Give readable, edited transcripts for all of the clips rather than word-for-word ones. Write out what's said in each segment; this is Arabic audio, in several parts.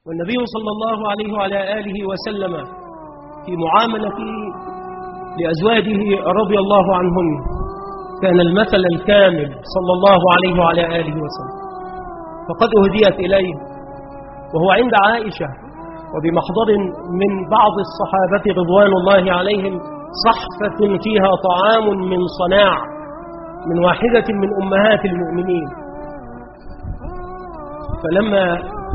والنبي صلى الله عليه وعلى آله وسلم في معاملته لأزواجه رضي الله عنهن كان المثل الكامل صلى الله عليه وعلى آله وسلم. فقد أهديت إليه وهو عند عائشة وبمحضر من بعض الصحابة رضوان الله عليهم صحفة فيها طعام من صناع من واحدة من أمهات المؤمنين. فلما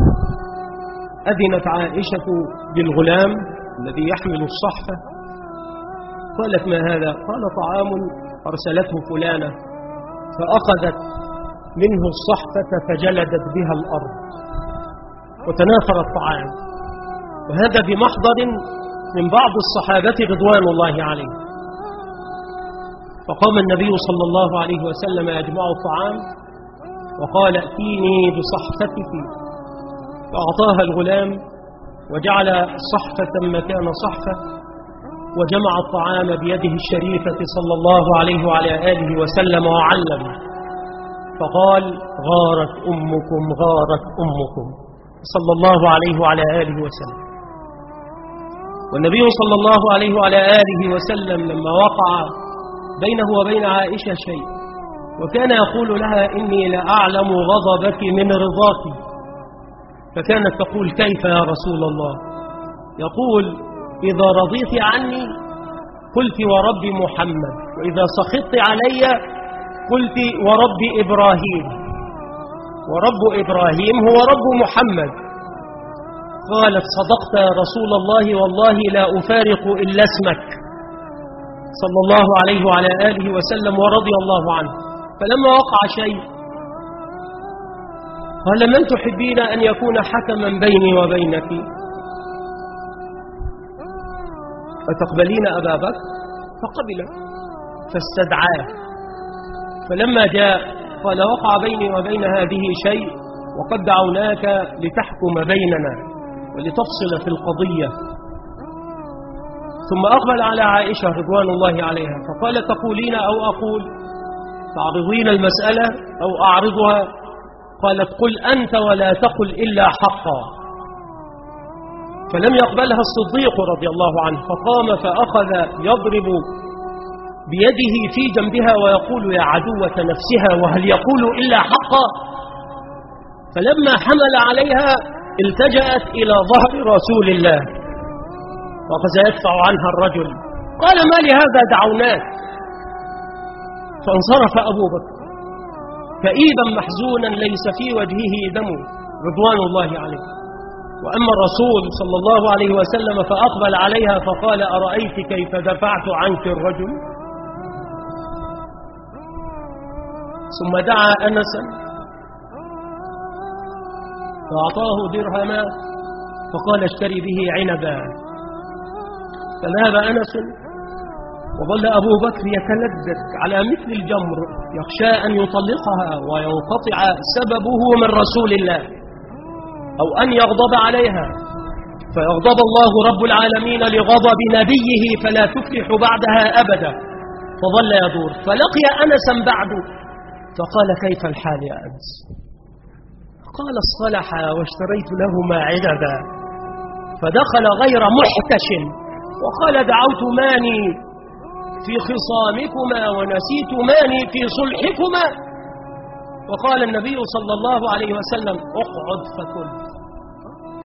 أذنت عائشة للغلام الذي يحمل الصحفة قالت: ما هذا؟ قال: طعام أرسلته فلانة، فأخذت منه الصحفة فجلدت بها الأرض وتناثر الطعام. وهذا بمحضر من بعض الصحابة رضوان الله عليهم. فقام النبي صلى الله عليه وسلم يجمع الطعام وقال: ائتيني بصحفتك، فأعطاها الغلام وجعل صحفة مكان صحفة وجمع الطعام بيده الشريفة صلى الله عليه وعلى آله وسلم وعلم، فقال: غارت أمكم غارت أمكم صلى الله عليه وعلى آله وسلم. والنبي صلى الله عليه وعلى آله وسلم لما وقع بينه وبين عائشة شيء وكان يقول لها: إني لأعلم غضبك من رضاك، فكانت تقول: كيف يا رسول الله؟ يقول: إذا رضيت عني قلت ورب محمد، وإذا سخطت علي قلت ورب إبراهيم، ورب إبراهيم هو رب محمد. قالت: صدقت يا رسول الله، والله لا أفارق إلا اسمك صلى الله عليه وعلى آله وسلم ورضي الله عنه. فلما وقع شيء قال: من تحبين أن يكون حكما بيني وبينك؟ فتقبلين أبا بكر؟ فقبل فاستدعاه. فلما جاء قال: وقع بيني وبين هذه شيء وقد دعوناك لتحكم بيننا ولتفصل في القضية. ثم أقبل على عائشة رضوان الله عليها فقال: تقولين أو أقول؟ تعرضين المسألة أو أعرضها؟ قالت: قل أنت ولا تقل إلا حقا. فلم يقبلها الصديق رضي الله عنه، فقام فأخذ يضرب بيده في جنبها ويقول: يا عدوة نفسها، وهل يقول إلا حقا؟ فلما حمل عليها التجأت إلى ظهر رسول الله وأخذ يدفع عنها الرجل. قال: ما لهذا دعوناك؟ فانصرف أبو بكر كئيبا محزونا ليس في وجهه دم رضوان الله عليه. وأما الرسول صلى الله عليه وسلم فأقبل عليها فقال: أرأيت كيف دفعت عنك الرجل؟ ثم دعا أنسا فأعطاه درهما فقال: اشتري به عنبا. فذهب أنس وظل أبو بكر يتلذذ على مثل الجمر يخشى أن يطلقها وينقطع سببه من رسول الله أو أن يغضب عليها فيغضب الله رب العالمين لغضب نبيه فلا تفلح بعدها أبدا. فظل يدور فلقي أنسا بعد فقال: كيف الحال يا أنس؟ قال: اصطلح واشتريت لهما عنبا. فدخل غير محتش وقال: دعوت ماني في خصامكما ونسيت ماني في صلحكما. وقال النبي صلى الله عليه وسلم: اقعد فكل.